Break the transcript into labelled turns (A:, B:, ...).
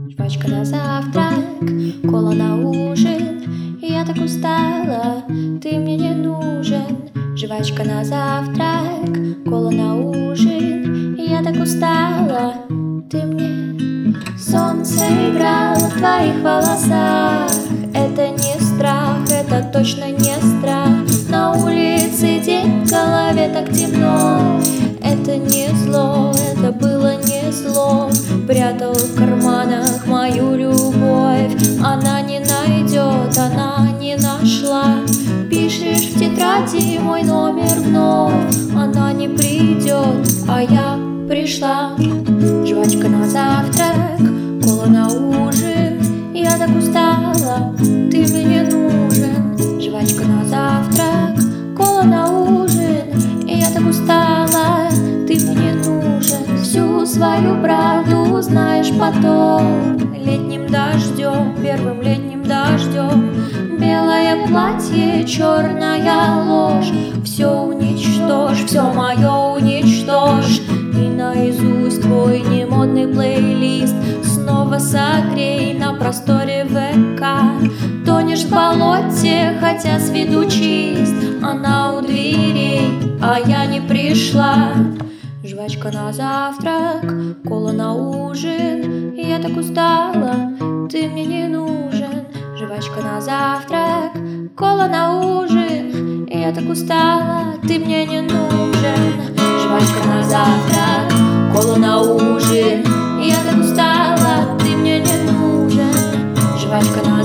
A: Жвачка на завтрак, кола на ужин. Я так устала, ты мне не нужен. Жвачка на завтрак, кола на ужин. Я так устала, ты мне. Солнце играло в твоих волосах. Это не страх, это точно не страх. На улице день, в голове так темно. Это не зло, это было не зло. Прятал в карманах мою любовь. Она не найдет, она не нашла. Пишешь в тетради мой номер вновь. Она не придет, а я пришла. Жвачка на завтрак, кола на ужин. Я так устала, ты мне не нужен. Жвачка на завтрак, кола на ужин. Я так устала, ты мне не нужен. Всю свою правду узнаешь потом. Летним дождем, первым летним дождем. Белое платье, черная ложь. Все уничтожь, все мое уничтожь. И наизусть твой немодный плейлист снова согрей на просторе ВК. Тонешь в болоте, хотя с виду чист. Она у дверей, а я не пришла. Жвачка на завтрак, кола на ужин. Я так устала, ты мне не нужен. Жвачка на завтрак, кола на ужин. Я так устала, ты мне не нужен. Жвачка на завтрак, кола на ужин. Я так устала, ты мне не нужен. Жвачка на